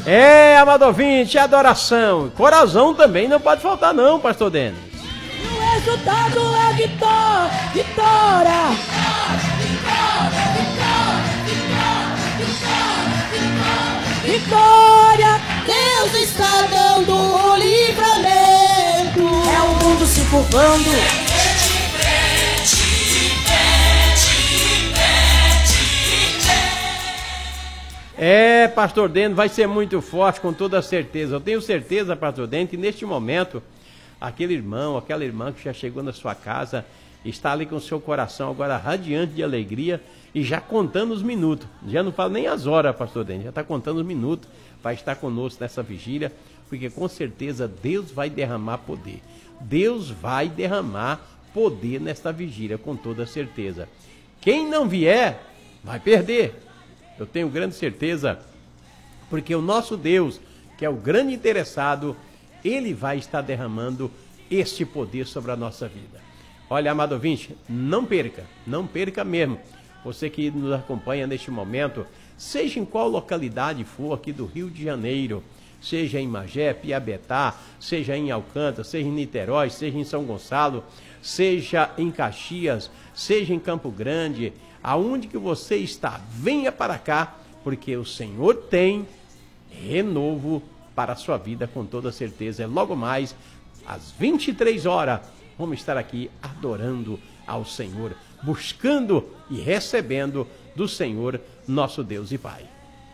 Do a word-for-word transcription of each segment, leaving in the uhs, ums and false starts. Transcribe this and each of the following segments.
É, amado ouvinte, adoração. Coração também não pode faltar não, pastor Denis. E o resultado é vitória, vitória. Vitória, Deus está dando o livramento. É o mundo se curvando. É, pastor Denis, vai ser muito forte, com toda certeza. Eu tenho certeza, pastor Denis, que neste momento, aquele irmão, aquela irmã que já chegou na sua casa, está ali com o seu coração agora radiante de alegria e já contando os minutos. Já não fala nem as horas, pastor Denis, já está contando os minutos para estar conosco nessa vigília, porque com certeza Deus vai derramar poder. Deus vai derramar poder nesta vigília, com toda certeza. Quem não vier, vai perder. Eu tenho grande certeza, porque o nosso Deus, que é o grande interessado, Ele vai estar derramando este poder sobre a nossa vida. Olha, amado ouvinte, não perca, não perca mesmo. Você que nos acompanha neste momento, seja em qual localidade for aqui do Rio de Janeiro, seja em Magé, Piabetá, seja em Alcântara, seja em Niterói, seja em São Gonçalo, seja em Caxias, seja em Campo Grande, aonde que você está, venha para cá, porque o Senhor tem renovo para a sua vida, com toda certeza. É logo mais, às vinte e três horas, vamos estar aqui adorando ao Senhor, buscando e recebendo do Senhor, nosso Deus e Pai.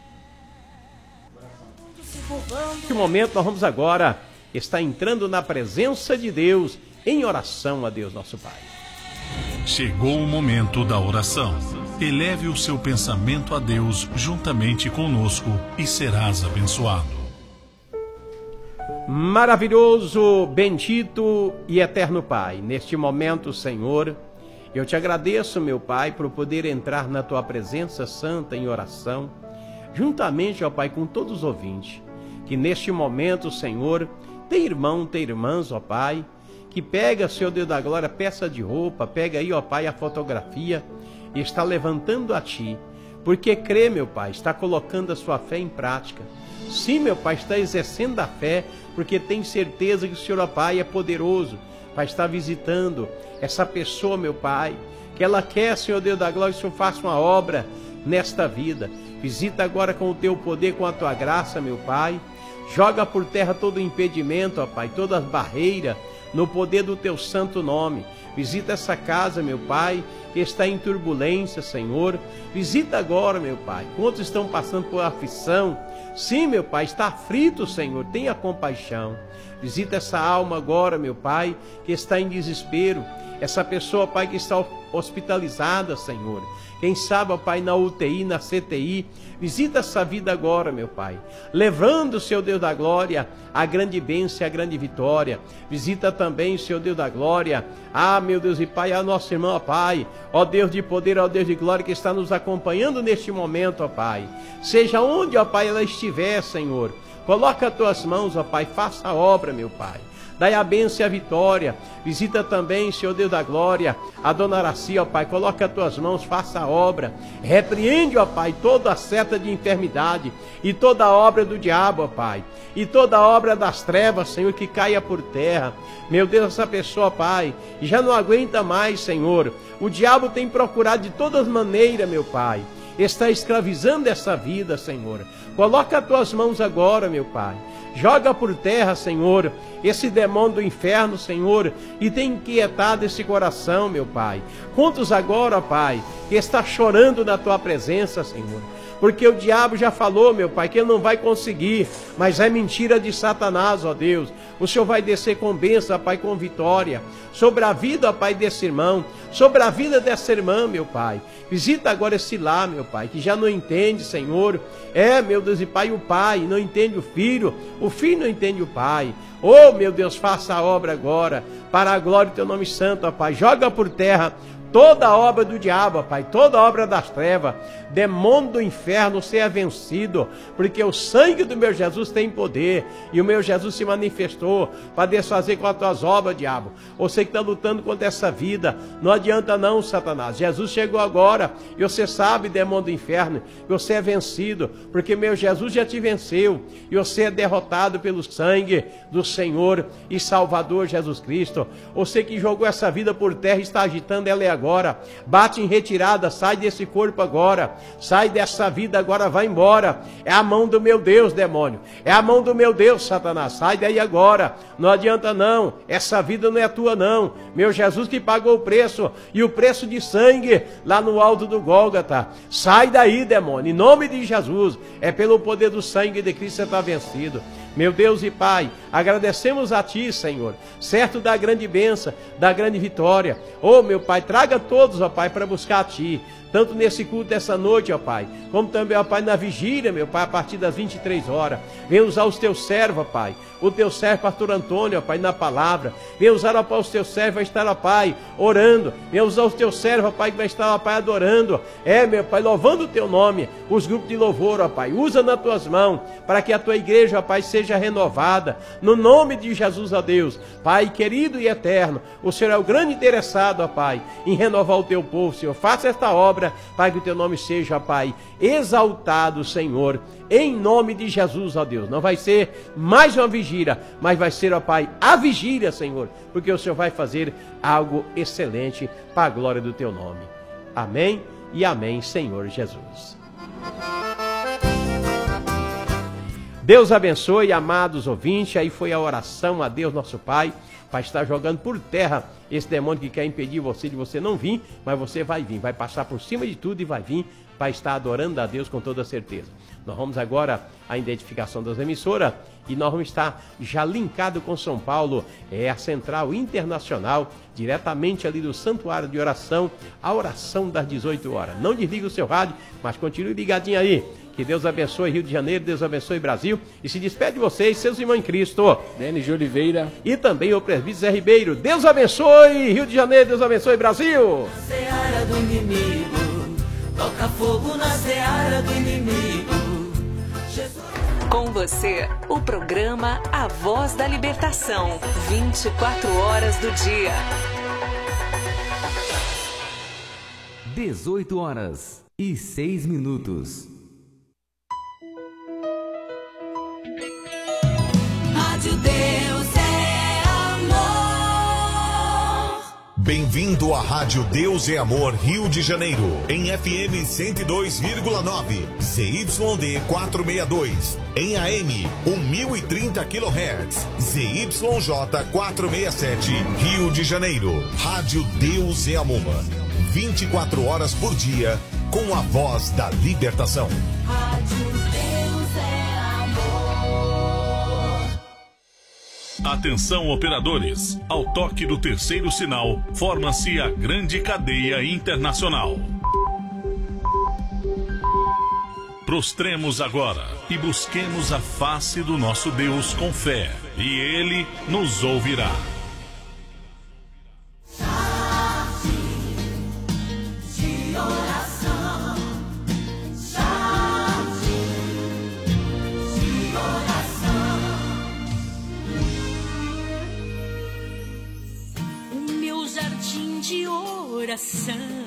Neste momento, nós vamos agora estar entrando na presença de Deus, em oração a Deus, nosso Pai. Chegou o momento da oração. Eleve o seu pensamento a Deus juntamente conosco e serás abençoado. Maravilhoso, bendito e eterno Pai, neste momento, Senhor, eu te agradeço, meu Pai, por poder entrar na tua presença santa em oração, juntamente, ó Pai, com todos os ouvintes, que neste momento, Senhor, tem irmão, tem irmãs, ó Pai, que pega, Senhor Deus da glória, peça de roupa, pega aí, ó Pai, a fotografia e está levantando a Ti, porque crê, meu Pai, está colocando a sua fé em prática. Sim, meu Pai, está exercendo a fé, porque tem certeza que o Senhor, ó Pai, é poderoso, vai estar visitando essa pessoa, meu Pai, que ela quer, Senhor Deus da glória, que o Senhor faça uma obra nesta vida. Visita agora com o Teu poder, com a Tua graça, meu Pai, joga por terra todo o impedimento, ó Pai, todas as barreiras, no poder do Teu santo nome. Visita essa casa, meu Pai, que está em turbulência, Senhor. Visita agora, meu Pai, quantos estão passando por aflição. Sim, meu Pai, está aflito, Senhor, tenha compaixão. Visita essa alma agora, meu Pai, que está em desespero. Essa pessoa, Pai, que está hospitalizada, Senhor. Quem sabe, ó Pai, na U T I, na C T I. Visita essa vida agora, meu Pai, levando, Senhor Deus da glória, a grande bênção e a grande vitória. Visita também, Senhor Deus da glória, ah, meu Deus e Pai, a nossa irmã, ó Pai, ó Deus de poder, ó Deus de glória, que está nos acompanhando neste momento, ó Pai. Seja onde, ó Pai, ela estiver, Senhor, coloca as tuas mãos, ó Pai, faça a obra, meu Pai. Dai a bênção e a vitória. Visita também, Senhor Deus da glória, a dona Araci, ó Pai. Coloca as tuas mãos, faça a obra. Repreende, ó Pai, toda a seta de enfermidade e toda a obra do diabo, ó Pai. E toda a obra das trevas, Senhor, que caia por terra. Meu Deus, essa pessoa, Pai, já não aguenta mais, Senhor. O diabo tem procurado de todas maneiras, meu Pai, está escravizando essa vida, Senhor. Coloca as tuas mãos agora, meu Pai. Joga por terra, Senhor, esse demônio do inferno, Senhor, e tem inquietado esse coração, meu Pai. Quantos agora, Pai, que está chorando na Tua presença, Senhor? Porque o diabo já falou, meu Pai, que ele não vai conseguir, mas é mentira de Satanás, ó Deus. O Senhor vai descer com bênção, Pai, com vitória, sobre a vida, ó Pai, desse irmão, sobre a vida dessa irmã, meu Pai. Visita agora esse lar, meu Pai, que já não entende, Senhor. É, meu Deus e Pai, o pai não entende o filho, o filho não entende o pai. Oh, meu Deus, faça a obra agora, para a glória do Teu nome santo, ó Pai. Joga por terra toda obra do diabo, Pai, toda obra das trevas, demônio do inferno seja vencido, porque o sangue do meu Jesus tem poder, e o meu Jesus se manifestou para desfazer com as tuas obras, diabo. Você que está lutando contra essa vida, não adianta não, Satanás. Jesus chegou agora, e você sabe, demônio do inferno, que você é vencido, porque meu Jesus já te venceu, e você é derrotado pelo sangue do Senhor e Salvador Jesus Cristo. Você que jogou essa vida por terra e está agitando ela é agora, bate em retirada, sai desse corpo agora, sai dessa vida agora, vai embora. É a mão do meu Deus, demônio, é a mão do meu Deus, Satanás, sai daí agora, não adianta não, essa vida não é tua não, meu Jesus que pagou o preço, e o preço de sangue lá no alto do Gólgota. Sai daí, demônio, em nome de Jesus, é pelo poder do sangue de Cristo você está vencido. Meu Deus e Pai, agradecemos a Ti, Senhor, certo da grande bênção, da grande vitória. Oh, meu Pai, traga todos, ó Pai, para buscar a Ti, tanto nesse culto dessa noite, ó Pai, como também, ó Pai, na vigília, meu Pai, a partir das vinte e três horas. Vem usar os Teus servos, ó Pai, o Teu servo, pastor Antônio, ó Pai, na palavra. Vem usar, ó Pai, os Teus servos, vai estar, ó Pai, orando. Vem usar os Teus servos, ó Pai, que vai estar, ó Pai, adorando. É, meu Pai, louvando o Teu nome, os grupos de louvor, ó Pai, usa nas Tuas mãos, para que a Tua igreja, ó Pai, seja renovada, no nome de Jesus, ó Deus. Pai querido e eterno, o Senhor é o grande interessado, ó Pai, em renovar o Teu povo, Senhor. Faça esta obra, Pai, que o Teu nome seja, ó Pai, exaltado, Senhor, em nome de Jesus, ó Deus. Não vai ser mais uma vigília, mas vai ser, ó Pai, a vigília, Senhor, porque o Senhor vai fazer algo excelente para a glória do Teu nome. Amém e amém, Senhor Jesus. Deus abençoe, amados ouvintes. Aí foi a oração a Deus, nosso Pai, para estar jogando por terra esse demônio que quer impedir você de você não vir, mas você vai vir, vai passar por cima de tudo e vai vir para estar adorando a Deus com toda certeza. Nós vamos agora à identificação das emissoras e nós vamos estar já linkado com São Paulo, é a Central Internacional, diretamente ali do Santuário de Oração, a oração das dezoito horas. Não desligue o seu rádio, mas continue ligadinho aí. Que Deus abençoe Rio de Janeiro, Deus abençoe Brasil. E se despede de vocês, seus irmãos em Cristo, Denis de Oliveira e também o presbítero Zé Ribeiro. Deus abençoe Rio de Janeiro, Deus abençoe Brasil. Seara do inimigo, toca fogo na seara do inimigo. Jesus... Com você, o programa A Voz da Libertação, vinte e quatro horas do dia. dezoito horas e seis minutos. Rádio Deus é amor. Bem-vindo à Rádio Deus é Amor Rio de Janeiro, em F M cento e dois vírgula nove, Z Y D quatrocentos e sessenta e dois, em A M mil e trinta quilohertz, Z Y J quatrocentos e sessenta e sete, Rio de Janeiro. Rádio Deus é Amor, vinte e quatro horas por dia, com a voz da libertação. Rádio Deus é amor. Atenção, operadores. Ao toque do terceiro sinal, forma-se a grande cadeia internacional. Prostremos agora e busquemos a face do nosso Deus com fé, e Ele nos ouvirá. O meu jardim de oração